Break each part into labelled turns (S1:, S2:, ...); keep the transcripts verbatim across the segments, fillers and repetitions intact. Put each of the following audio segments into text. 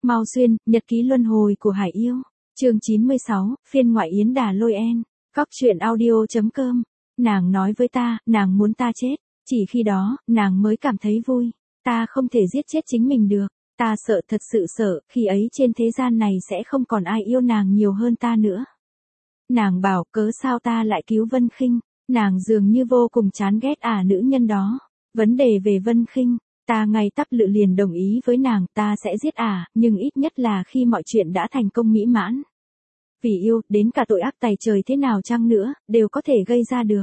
S1: Mao Xuyên, Nhật ký luân hồi của Hải Yêu. Chương chín mươi sáu, phiên ngoại Yến Đà Lôi En. Góc truyện audio.com. Nàng nói với ta, nàng muốn ta chết. Chỉ khi đó, nàng mới cảm thấy vui. Ta không thể giết chết chính mình được. Ta sợ, thật sự sợ, khi ấy trên thế gian này sẽ không còn ai yêu nàng nhiều hơn ta nữa. Nàng bảo, cớ sao ta lại cứu Vân Khinh? Nàng dường như vô cùng chán ghét ả nữ nhân đó. Vấn đề về Vân Khinh, ta ngay tắp lự liền đồng ý với nàng, ta sẽ giết ả, nhưng ít nhất là khi mọi chuyện đã thành công mỹ mãn. Vì yêu, đến cả tội ác tày trời thế nào chăng nữa, đều có thể gây ra được.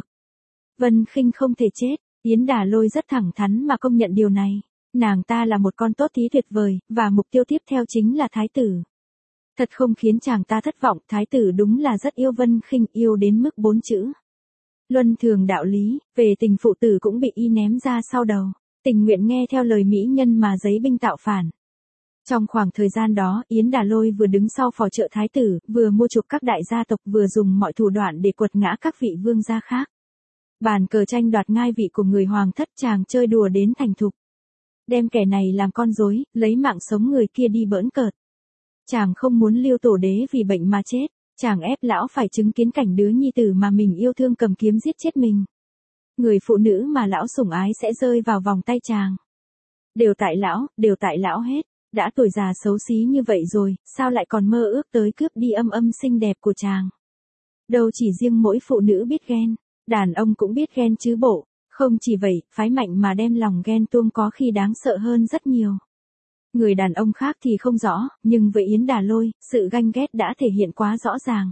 S1: Vân Khinh không thể chết, Yến Đà Lôi rất thẳng thắn mà công nhận điều này. Nàng ta là một con tốt thí tuyệt vời, và mục tiêu tiếp theo chính là thái tử. Thật không khiến chàng ta thất vọng, thái tử đúng là rất yêu Vân Khinh, yêu đến mức bốn chữ. Luân thường đạo lý, về tình phụ tử cũng bị y ném ra sau đầu, tình nguyện nghe theo lời mỹ nhân mà giấy binh tạo phản. Trong khoảng thời gian đó, Yến Đà Lôi vừa đứng sau phò trợ thái tử, vừa mua chuộc các đại gia tộc, vừa dùng mọi thủ đoạn để quật ngã các vị vương gia khác. Bàn cờ tranh đoạt ngai vị của người hoàng thất chàng chơi đùa đến thành thục. Đem kẻ này làm con rối, lấy mạng sống người kia đi bỡn cợt. Chàng không muốn Liêu Tổ Đế vì bệnh mà chết, chàng ép lão phải chứng kiến cảnh đứa nhi tử mà mình yêu thương cầm kiếm giết chết mình. Người phụ nữ mà lão sủng ái sẽ rơi vào vòng tay chàng. Đều tại lão, đều tại lão hết. Đã tuổi già xấu xí như vậy rồi, sao lại còn mơ ước tới cướp đi âm âm xinh đẹp của chàng? Đâu chỉ riêng mỗi phụ nữ biết ghen, đàn ông cũng biết ghen chứ bộ. Không chỉ vậy, phái mạnh mà đem lòng ghen tuông có khi đáng sợ hơn rất nhiều. Người đàn ông khác thì không rõ, nhưng với Yến Đà Lôi, sự ganh ghét đã thể hiện quá rõ ràng.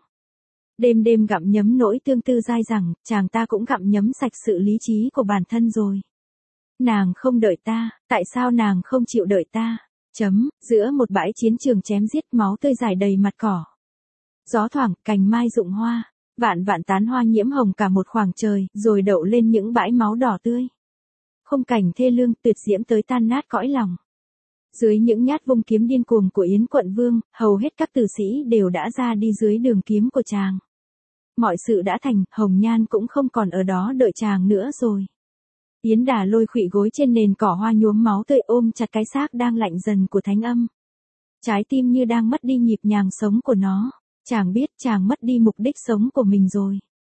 S1: Đêm đêm gặm nhấm nỗi tương tư dai dẳng, chàng ta cũng gặm nhấm sạch sự lý trí của bản thân rồi. Nàng không đợi ta, tại sao nàng không chịu đợi ta? Chấm, giữa một bãi chiến trường chém giết, máu tươi rải đầy mặt cỏ. Gió thoảng, cành mai rụng hoa, vạn vạn tán hoa nhiễm hồng cả một khoảng trời, rồi đậu lên những bãi máu đỏ tươi. Khung cảnh thê lương, tuyệt diễm tới tan nát cõi lòng. Dưới những nhát vung kiếm điên cuồng của Yến Quận Vương, hầu hết các tử sĩ đều đã ra đi dưới đường kiếm của chàng. Mọi sự đã thành, Hồng Nhan cũng không còn ở đó đợi chàng nữa rồi. Yến Đà Lôi khuỵu gối trên nền cỏ hoa nhuốm máu tươi, ôm chặt cái xác đang lạnh dần của Thánh Âm. Trái tim như đang mất đi nhịp nhàng sống của nó. Chàng biết chàng mất đi mục đích sống của mình rồi.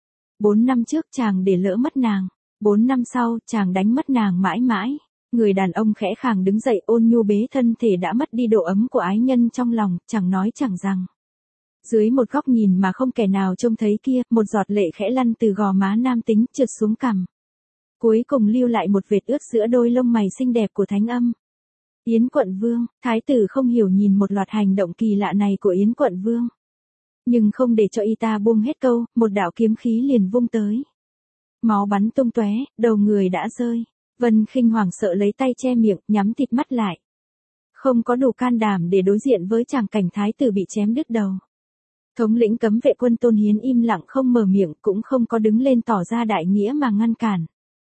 S1: Bốn năm trước chàng để lỡ mất nàng. Bốn năm sau, chàng đánh mất nàng mãi mãi. Người đàn ông khẽ khàng đứng dậy, ôn nhu bế thân thể đã mất đi độ ấm của ái nhân trong lòng, chẳng nói chẳng rằng. Dưới một góc nhìn mà không kẻ nào trông thấy kia, một giọt lệ khẽ lăn từ gò má nam tính trượt xuống cằm. Cuối cùng lưu lại một vệt ướt giữa đôi lông mày xinh đẹp của Thánh Âm. Yến Quận Vương, thái tử không hiểu nhìn một loạt hành động kỳ lạ này của Yến Quận Vương. Nhưng không để cho y ta buông hết câu, một đạo kiếm khí liền vung tới. Máu bắn tung tóe, đầu người đã rơi. Vân Khinh hoảng sợ lấy tay che miệng, nhắm thịt mắt lại. Không có đủ can đảm để đối diện với tràng cảnh thái tử bị chém đứt đầu. Thống lĩnh cấm vệ quân Tôn Hiến im lặng không mở miệng, cũng không có đứng lên tỏ ra đại nghĩa mà ngăn cản.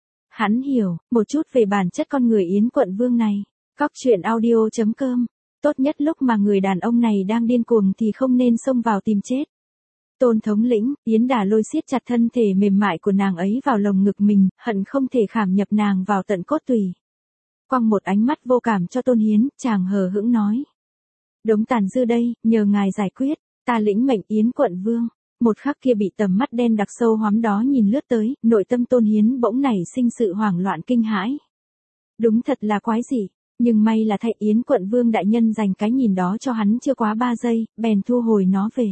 S1: Hắn hiểu một chút về bản chất con người Yến Quận Vương này. Góc truyện audio.com. Tốt nhất lúc mà người đàn ông này đang điên cuồng thì không nên xông vào tìm chết. Tôn thống lĩnh, Yến Đà Lôi siết chặt thân thể mềm mại của nàng ấy vào lồng ngực mình, hận không thể khảm nhập nàng vào tận cốt tủy. Quăng một ánh mắt vô cảm cho Tôn Hiến, chàng hờ hững nói. Đống tàn dư đây, nhờ ngài giải quyết, ta lĩnh mệnh Yến Quận Vương. Một khắc kia bị tầm mắt đen đặc sâu hoắm đó nhìn lướt tới, nội tâm Tôn Hiến bỗng nảy sinh sự hoảng loạn kinh hãi. Đúng thật là quái dị, nhưng may là thay Yến Quận Vương đại nhân dành cái nhìn đó cho hắn chưa quá ba giây, bèn thu hồi nó về.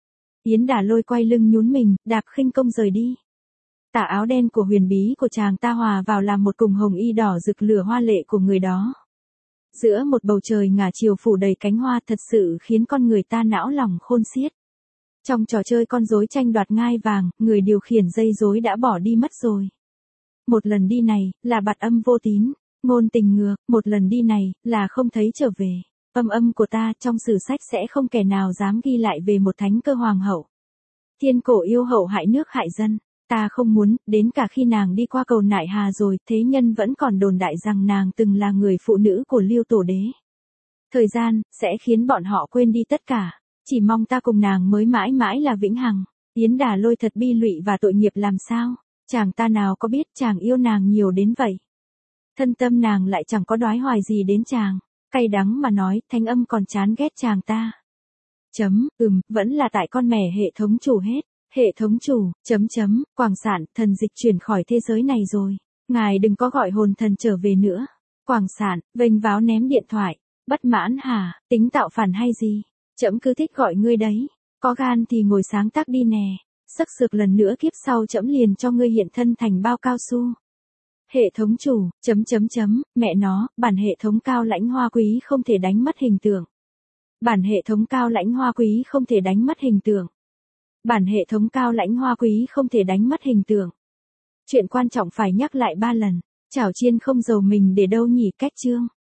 S1: Yến Đà Lôi quay lưng nhún mình, đạp khinh công rời đi. Tà áo đen của huyền bí của chàng ta hòa vào làm một cùng hồng y đỏ rực lửa hoa lệ của người đó. Giữa một bầu trời ngả chiều phủ đầy cánh hoa thật sự khiến con người ta não lòng khôn xiết. Trong trò chơi con rối tranh đoạt ngai vàng, người điều khiển dây rối đã bỏ đi mất rồi. Một lần đi này, là bạt âm vô tín, ngôn tình ngược, một lần đi này, là không thấy trở về. Âm âm của ta trong sử sách sẽ không kẻ nào dám ghi lại về một thánh cơ hoàng hậu. Thiên cổ yêu hậu hại nước hại dân, ta không muốn, đến cả khi nàng đi qua cầu Nại Hà rồi, thế nhân vẫn còn đồn đại rằng nàng từng là người phụ nữ của Liêu Tổ Đế. Thời gian, sẽ khiến bọn họ quên đi tất cả, chỉ mong ta cùng nàng mới mãi mãi là vĩnh hằng. Yến Đà Lôi thật bi lụy và tội nghiệp làm sao, chàng ta nào có biết chàng yêu nàng nhiều đến vậy. Thân tâm nàng lại chẳng có đoái hoài gì đến chàng. Cay đắng mà nói, thanh âm còn chán ghét chàng ta. Chấm, ừm, vẫn là tại con mẻ hệ thống chủ hết. Hệ thống chủ, chấm chấm, Quảng Sạn, thần dịch chuyển khỏi thế giới này rồi. Ngài đừng có gọi hồn thần trở về nữa. Quảng Sạn, vênh váo ném điện thoại. Bất mãn hả, tính tạo phản hay gì? Chấm cứ thích gọi ngươi đấy. Có gan thì ngồi sáng tác đi nè. Sắc sược lần nữa kiếp sau chấm liền cho ngươi hiện thân thành bao cao su. Hệ thống chủ, chấm chấm chấm, mẹ nó, bản hệ thống cao lãnh hoa quý không thể đánh mất hình tượng. Bản hệ thống cao lãnh hoa quý không thể đánh mất hình tượng. Bản hệ thống cao lãnh hoa quý không thể đánh mất hình tượng. Chuyện quan trọng phải nhắc lại ba lần. Chảo chiên không dầu mình để đâu nhỉ, cách chương.